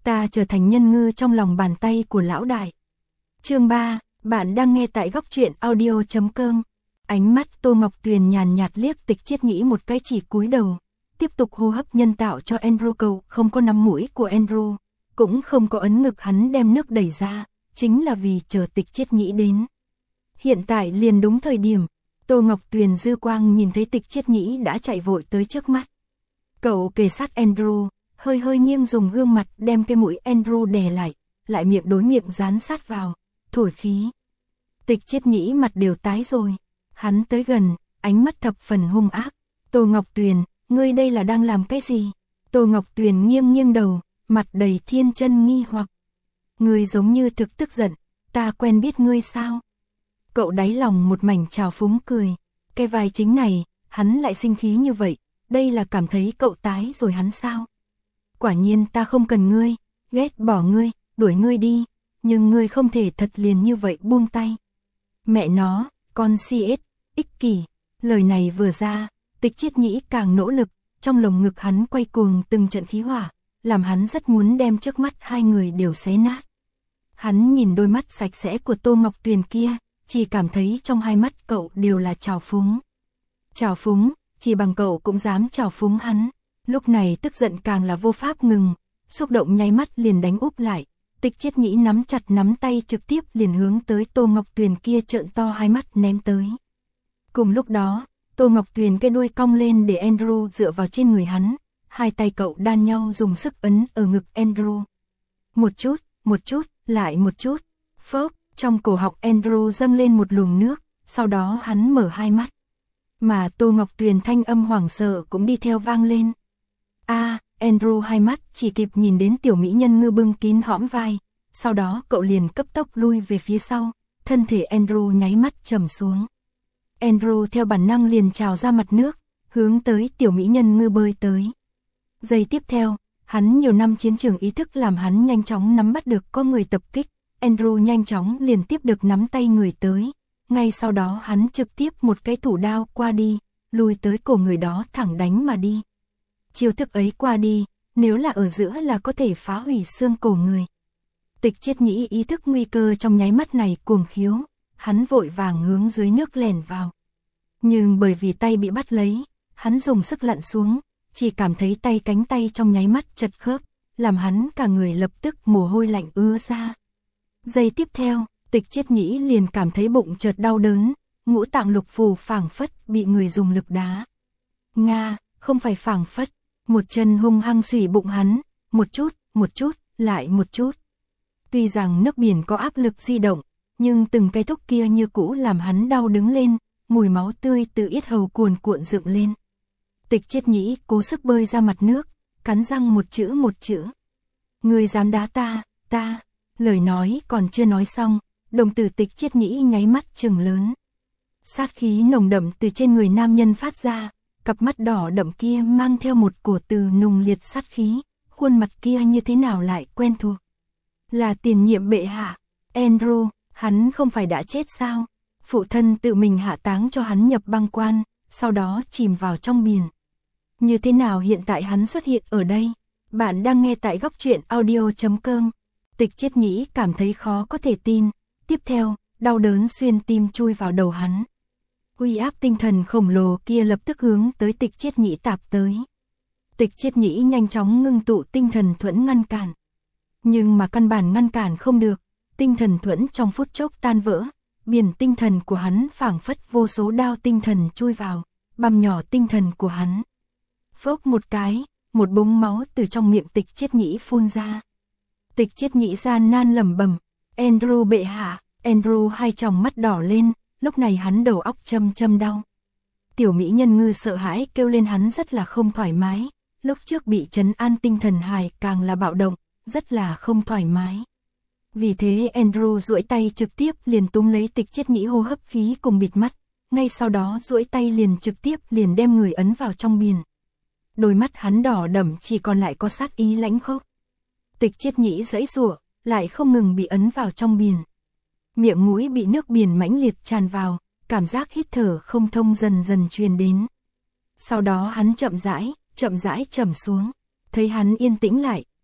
ta trở thành nhân ngư trong lòng bàn tay của lão đại. Chương 3, bạn đang nghe tại góc truyện audio.com. Ánh mắt Tô Ngọc Tuyền nhàn nhạt liếc Tịch Chiết Nhĩ một cái, chỉ cúi đầu, tiếp tục hô hấp nhân tạo cho Andrew. Cậu không có nắm mũi của Andrew, cũng không có ấn ngực hắn đem nước đẩy ra, chính là vì chờ Tịch Chiết Nhĩ đến. Hiện tại liền đúng thời điểm, Tô Ngọc Tuyền dư quang nhìn thấy Tịch Chiết Nhĩ đã chạy vội tới trước mắt. Cậu kề sát Andrew, hơi hơi nghiêng dùng gương mặt đem cái mũi Andrew đè lại miệng đối miệng dán sát vào, thổi khí. Tịch Chiết Nhĩ mặt đều tái rồi, hắn tới gần, ánh mắt thập phần hung ác. Tô Ngọc Tuyền, ngươi đây là đang làm cái gì? Tô Ngọc Tuyền nghiêng đầu, mặt đầy thiên chân nghi hoặc. Ngươi giống như thực tức giận, ta quen biết ngươi sao? Cậu đáy lòng một mảnh trào phúng cười, cái vai chính này, hắn lại sinh khí như vậy, đây là cảm thấy cậu tái rồi hắn sao? Quả nhiên ta không cần ngươi, ghét bỏ ngươi, đuổi ngươi đi, nhưng ngươi không thể thật liền như vậy buông tay. Mẹ nó, con CS, ích kỷ, lời này vừa ra, Tịch Chiết Nhĩ càng nỗ lực, trong lồng ngực hắn quay cuồng từng trận khí hỏa, làm hắn rất muốn đem trước mắt hai người đều xé nát. Hắn nhìn đôi mắt sạch sẽ của Tô Ngọc Tuyền kia, chỉ cảm thấy trong hai mắt cậu đều là trào phúng. Trào phúng, chỉ bằng cậu cũng dám trào phúng hắn. Lúc này tức giận càng là vô pháp ngừng, xúc động nháy mắt liền đánh úp lại. Tịch Chiết Nhĩ nắm chặt nắm tay trực tiếp liền hướng tới Tô Ngọc Tuyền kia trợn to hai mắt ném tới. Cùng lúc đó, Tô Ngọc Tuyền cái đuôi cong lên để Andrew dựa vào trên người hắn, hai tay cậu đan nhau dùng sức ấn ở ngực Andrew. Một chút, lại một chút, phốc, trong cổ họng Andrew dâng lên một luồng nước, sau đó hắn mở hai mắt. Mà Tô Ngọc Tuyền thanh âm hoảng sợ cũng đi theo vang lên. Andrew hai mắt chỉ kịp nhìn đến tiểu mỹ nhân ngư bưng kín hõm vai, sau đó cậu liền cấp tốc lui về phía sau, thân thể Andrew nháy mắt trầm xuống. Andrew theo bản năng liền trào ra mặt nước, hướng tới tiểu mỹ nhân ngư bơi tới. Giây tiếp theo, hắn nhiều năm chiến trường ý thức làm hắn nhanh chóng nắm bắt được có người tập kích, Andrew nhanh chóng liền tiếp được nắm tay người tới, ngay sau đó hắn trực tiếp một cái thủ đao qua đi, lùi tới cổ người đó thẳng đánh mà đi. Chiêu thức ấy qua đi, nếu là ở giữa là có thể phá hủy xương cổ người. Tịch Chiết Nhĩ ý thức nguy cơ trong nháy mắt này cuồng khiếu, hắn vội vàng hướng dưới nước lèn vào. Nhưng bởi vì tay bị bắt lấy, hắn dùng sức lặn xuống, chỉ cảm thấy tay cánh tay trong nháy mắt chật khớp, làm hắn cả người lập tức mồ hôi lạnh ứa ra. Giây tiếp theo, Tịch Chiết Nhĩ liền cảm thấy bụng chợt đau đớn, ngũ tạng lục phủ phảng phất bị người dùng lực đá. Nga, không phải phảng phất, một chân hung hăng xủy bụng hắn, một chút, lại một chút. Tuy rằng nước biển có áp lực di động, nhưng từng cái thúc kia như cũ làm hắn đau đứng lên, mùi máu tươi từ yết hầu cuồn cuộn dựng lên. Tịch Chiết Nhĩ cố sức bơi ra mặt nước, cắn răng một chữ. Ngươi dám đá ta, lời nói còn chưa nói xong, đồng tử Tịch Chiết Nhĩ nháy mắt trừng lớn. Sát khí nồng đậm từ trên người nam nhân phát ra, cặp mắt đỏ đậm kia mang theo một cổ từ nùng liệt sát khí, khuôn mặt kia như thế nào lại quen thuộc. Là tiền nhiệm bệ hạ, Andrew, hắn không phải đã chết sao? Phụ thân tự mình hạ táng cho hắn nhập băng quan, sau đó chìm vào trong biển. Như thế nào hiện tại hắn xuất hiện ở đây? Bạn đang nghe tại góc truyện audio.com. Tịch Chiết Nhĩ cảm thấy khó có thể tin. Tiếp theo, đau đớn xuyên tim chui vào đầu hắn. Uy áp tinh thần khổng lồ kia lập tức hướng tới Tịch Chiết Nhĩ tạp tới. Tịch Chiết Nhĩ nhanh chóng ngưng tụ tinh thần thuẫn ngăn cản. Nhưng mà căn bản ngăn cản không được, tinh thần thuẫn trong phút chốc tan vỡ, biển tinh thần của hắn phảng phất vô số đao tinh thần chui vào, băm nhỏ tinh thần của hắn. Phốc một cái, một búng máu từ trong miệng Tịch Chiết Nhĩ phun ra. Tịch Chiết Nhĩ gian nan lẩm bẩm, Andrew bệ hạ. Andrew hai tròng mắt đỏ lên, lúc này hắn đầu óc châm đau. Tiểu mỹ nhân ngư sợ hãi kêu lên, hắn rất là không thoải mái, lúc trước bị trấn an tinh thần hài càng là bạo động, rất là không thoải mái. Vì thế Andrew duỗi tay trực tiếp liền túm lấy Tịch Chiết Nhĩ hô hấp khí cùng bịt mắt, ngay sau đó duỗi tay liền trực tiếp liền đem người ấn vào trong biển. Đôi mắt hắn đỏ đậm chỉ còn lại có sát ý lãnh khốc. Tịch Chiết Nhĩ giãy giụa, lại không ngừng bị ấn vào trong biển. Miệng mũi bị nước biển mãnh liệt tràn vào, cảm giác hít thở không thông dần dần truyền đến. Sau đó hắn chậm rãi trầm xuống, thấy hắn yên tĩnh lại,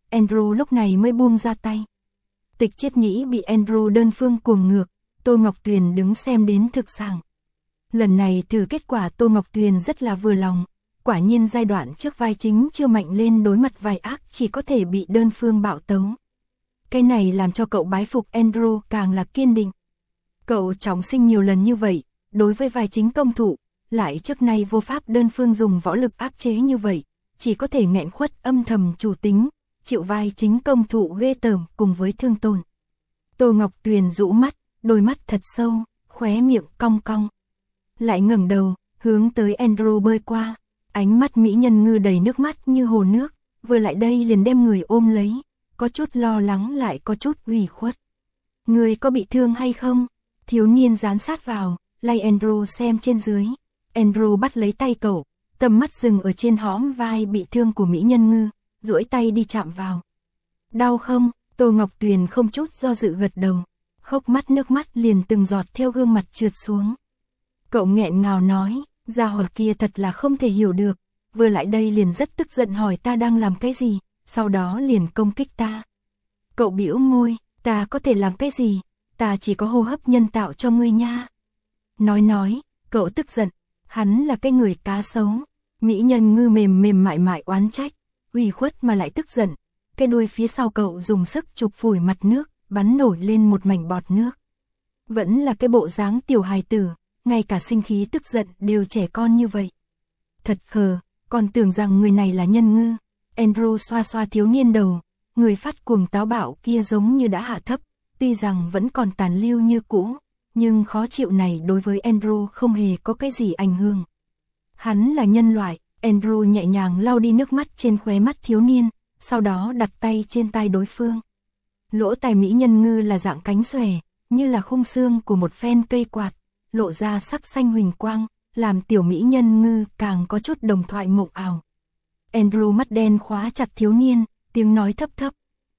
Andrew lúc này mới buông ra tay. Tịch Chiết Nhĩ bị Andrew đơn phương cuồng ngược, Tô Ngọc Tuyền đứng xem đến thực sảng. Lần này từ kết quả Tô Ngọc Tuyền rất là vừa lòng, quả nhiên giai đoạn trước vai chính chưa mạnh lên đối mặt vai ác chỉ có thể bị đơn phương bạo tấu. Cái này làm cho cậu bái phục Andrew càng là kiên định. Cậu trọng sinh nhiều lần như vậy, đối với vai chính công thủ, lại trước nay vô pháp đơn phương dùng võ lực áp chế như vậy, chỉ có thể nghẹn khuất âm thầm chủ tính, chịu vai chính công thủ ghê tởm cùng với thương tổn. Tô Ngọc Tuyền rũ mắt, đôi mắt thật sâu, khóe miệng cong cong. Lại ngẩng đầu, hướng tới Andrew bơi qua, ánh mắt mỹ nhân ngư đầy nước mắt như hồ nước, vừa lại đây liền đem người ôm lấy, có chút lo lắng lại có chút ủy khuất. Người có bị thương hay không? Thiếu niên dán sát vào, lay Andrew xem trên dưới. Andrew bắt lấy tay cậu, tầm mắt dừng ở trên hõm vai bị thương của mỹ nhân ngư, duỗi tay đi chạm vào. Đau không? Tô Ngọc Tuyền không chút do dự gật đầu, hốc mắt nước mắt liền từng giọt theo gương mặt trượt xuống. Cậu nghẹn ngào nói, gia hỏa kia thật là không thể hiểu được, vừa lại đây liền rất tức giận hỏi ta đang làm cái gì, sau đó liền công kích ta. Cậu bĩu môi, ta có thể làm cái gì, ta chỉ có hô hấp nhân tạo cho ngươi nha. Nói, cậu tức giận, hắn là cái người cá sấu. Mỹ nhân ngư mềm mềm mại mại oán trách, ủy khuất mà lại tức giận. Cái đuôi phía sau cậu dùng sức chụp phủi mặt nước, bắn nổi lên một mảnh bọt nước. Vẫn là cái bộ dáng tiểu hài tử, ngay cả sinh khí tức giận đều trẻ con như vậy. Thật khờ, còn tưởng rằng người này là nhân ngư. Andrew xoa xoa thiếu niên đầu, người phát cuồng táo bạo kia giống như đã hạ thấp, tuy rằng vẫn còn tàn lưu như cũ, nhưng khó chịu này đối với Andrew không hề có cái gì ảnh hưởng. Hắn là nhân loại, Andrew nhẹ nhàng lau đi nước mắt trên khóe mắt thiếu niên, sau đó đặt tay trên tai đối phương. Lỗ tai mỹ nhân ngư là dạng cánh xòe, như là khung xương của một phen cây quạt, lộ ra sắc xanh huỳnh quang, làm tiểu mỹ nhân ngư càng có chút đồng thoại mộng ảo. Andrew mắt đen khóa chặt thiếu niên, tiếng nói thấp thấp.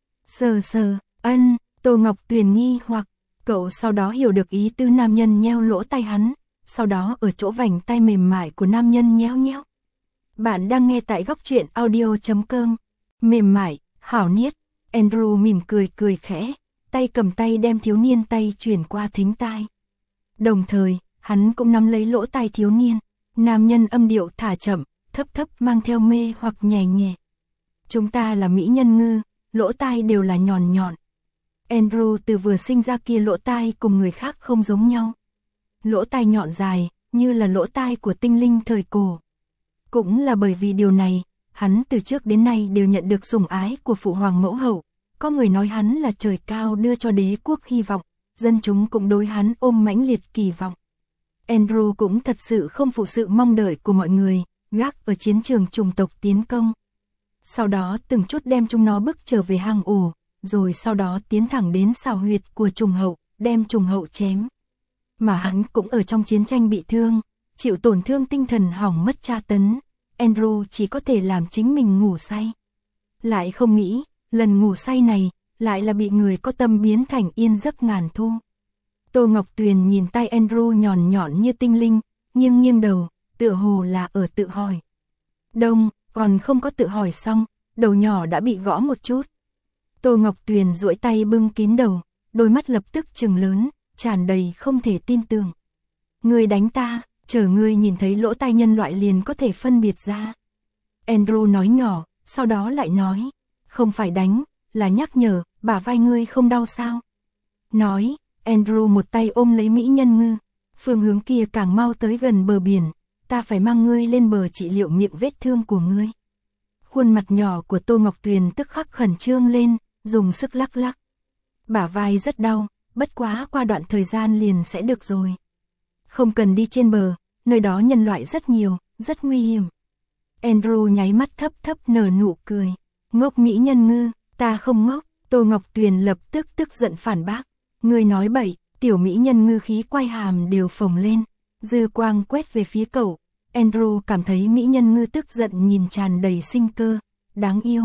Sờ, ân, Tô Ngọc Tuyền nghi hoặc, cậu sau đó hiểu được ý tư nam nhân nheo lỗ tai hắn, sau đó ở chỗ vành tai mềm mại của nam nhân nhéo nhéo. Bạn đang nghe tại góc truyện audio.com, mềm mại, hảo niết. Andrew mỉm cười khẽ, tay cầm tay đem thiếu niên tay chuyển qua thính tai. Đồng thời, hắn cũng nắm lấy lỗ tai thiếu niên, nam nhân âm điệu thả chậm, thấp mang theo mê hoặc nhẹ nhẹ. Chúng ta là mỹ nhân ngư, lỗ tai đều là nhọn nhọn. Andrew từ vừa sinh ra kia lỗ tai cùng người khác không giống nhau. Lỗ tai nhọn dài, như là lỗ tai của tinh linh thời cổ. Cũng là bởi vì điều này, hắn từ trước đến nay đều nhận được sủng ái của phụ hoàng mẫu hậu. Có người nói hắn là trời cao đưa cho đế quốc hy vọng, dân chúng cũng đối hắn ôm mãnh liệt kỳ vọng. Andrew cũng thật sự không phụ sự mong đợi của mọi người, gác ở chiến trường chủng tộc tiến công. Sau đó từng chút đem chúng nó bức trở về hang ổ, rồi sau đó tiến thẳng đến xào huyệt của trùng hậu, đem trùng hậu chém. Mà hắn cũng ở trong chiến tranh bị thương, chịu tổn thương tinh thần hỏng mất tra tấn. Andrew chỉ có thể làm chính mình ngủ say. Lại không nghĩ, lần ngủ say này, lại là bị người có tâm biến thành yên giấc ngàn thu. Tô Ngọc Tuyền nhìn tay Andrew nhọn nhọn như tinh linh, nghiêng đầu, tựa hồ là ở tự hỏi. Đông, còn không có tự hỏi xong, đầu nhỏ đã bị gõ một chút. Tô Ngọc Tuyền duỗi tay bưng kín đầu, đôi mắt lập tức trừng lớn, tràn đầy không thể tin tưởng. Ngươi đánh ta, chờ ngươi nhìn thấy lỗ tai nhân loại liền có thể phân biệt ra. Andrew nói nhỏ, sau đó lại nói, không phải đánh, là nhắc nhở, bả vai ngươi không đau sao. Nói, Andrew một tay ôm lấy mỹ nhân ngư, phương hướng kia càng mau tới gần bờ biển, ta phải mang ngươi lên bờ trị liệu miệng vết thương của ngươi. Khuôn mặt nhỏ của Tô Ngọc Tuyền tức khắc khẩn trương lên, dùng sức lắc lắc. Bả vai rất đau, bất quá qua đoạn thời gian liền sẽ được rồi. Không cần đi trên bờ, nơi đó nhân loại rất nhiều, rất nguy hiểm. Andrew nháy mắt thấp nở nụ cười. Ngốc mỹ nhân ngư, ta không ngốc. Tô Ngọc Tuyền lập tức tức giận phản bác. Ngươi nói bậy, tiểu mỹ nhân ngư khí quay hàm đều phồng lên. Dư quang quét về phía cậu. Andrew cảm thấy mỹ nhân ngư tức giận nhìn tràn đầy sinh cơ, đáng yêu.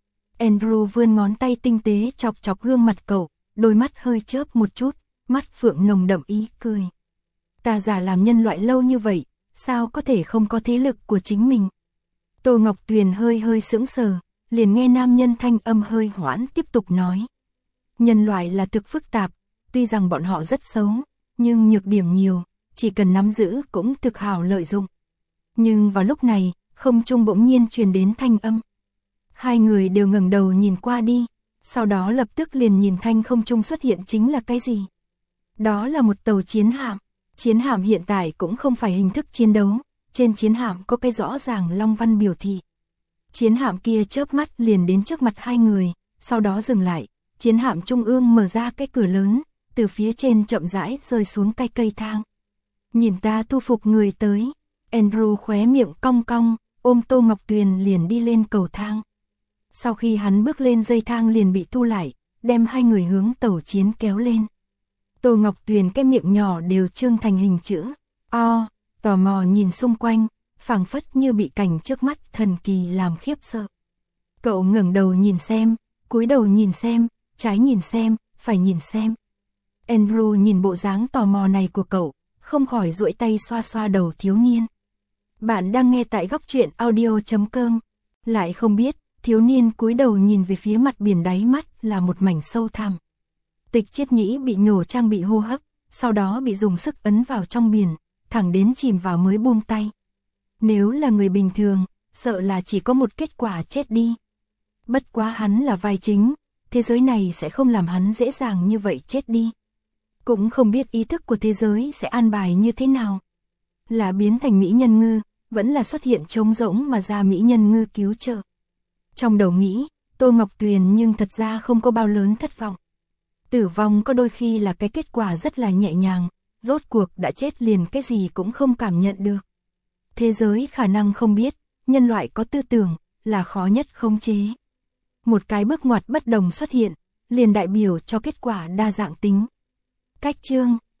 Andrew vươn ngón tay tinh tế chọc gương mặt cậu, đôi mắt hơi chớp một chút, mắt phượng nồng đậm ý cười. Ta giả làm nhân loại lâu như vậy, sao có thể không có thế lực của chính mình? Tô Ngọc Tuyền hơi sững sờ, liền nghe nam nhân thanh âm hơi hoãn tiếp tục nói. Nhân loại là thực phức tạp, tuy rằng bọn họ rất xấu, nhưng nhược điểm nhiều, chỉ cần nắm giữ cũng thực hảo lợi dụng. Nhưng vào lúc này, không trung bỗng nhiên truyền đến thanh âm. Hai người đều ngẩng đầu nhìn qua đi, sau đó lập tức liền nhìn thanh không trung xuất hiện chính là cái gì. Đó là một tàu chiến hạm. Chiến hạm hiện tại cũng không phải hình thức chiến đấu, trên chiến hạm có cái rõ ràng long văn biểu thị. Chiến hạm kia chớp mắt liền đến trước mặt hai người, sau đó dừng lại, chiến hạm trung ương mở ra cái cửa lớn, từ phía trên chậm rãi rơi xuống cái cây thang. Nhìn ta thu phục người tới, Andrew khóe miệng cong cong, ôm Tô Ngọc Tuyền liền đi lên cầu thang. Sau khi hắn bước lên dây thang liền bị thu lại, đem hai người hướng tàu chiến kéo lên. Tô Ngọc Tuyền cái miệng nhỏ đều trương thành hình chữ O, tò mò nhìn xung quanh, phảng phất như bị cảnh trước mắt thần kỳ làm khiếp sợ. Cậu ngẩng đầu nhìn xem, cúi đầu nhìn xem, trái nhìn xem, phải nhìn xem. Andrew nhìn bộ dáng tò mò này của cậu, không khỏi duỗi tay xoa xoa đầu thiếu niên. Bạn đang nghe tại góc truyện audio.com. Lại không biết, thiếu niên cúi đầu nhìn về phía mặt biển, đáy mắt là một mảnh sâu thẳm. Tịch Chiết Nhĩ bị nhổ trang bị hô hấp, sau đó bị dùng sức ấn vào trong biển, thẳng đến chìm vào mới buông tay. Nếu là người bình thường, sợ là chỉ có một kết quả chết đi. Bất quá hắn là vai chính, thế giới này sẽ không làm hắn dễ dàng như vậy chết đi. Cũng không biết ý thức của thế giới sẽ an bài như thế nào. Là biến thành mỹ nhân ngư, vẫn là xuất hiện trống rỗng mà ra mỹ nhân ngư cứu trợ. Trong đầu nghĩ, Tô Ngọc Tuyền nhưng thật ra không có bao lớn thất vọng. Tử vong có đôi khi là cái kết quả rất là nhẹ nhàng, rốt cuộc đã chết liền cái gì cũng không cảm nhận được. Thế giới khả năng không biết, nhân loại có tư tưởng, là khó nhất khống chế. Một cái bước ngoặt bất đồng xuất hiện, liền đại biểu cho kết quả đa dạng tính. Cách chương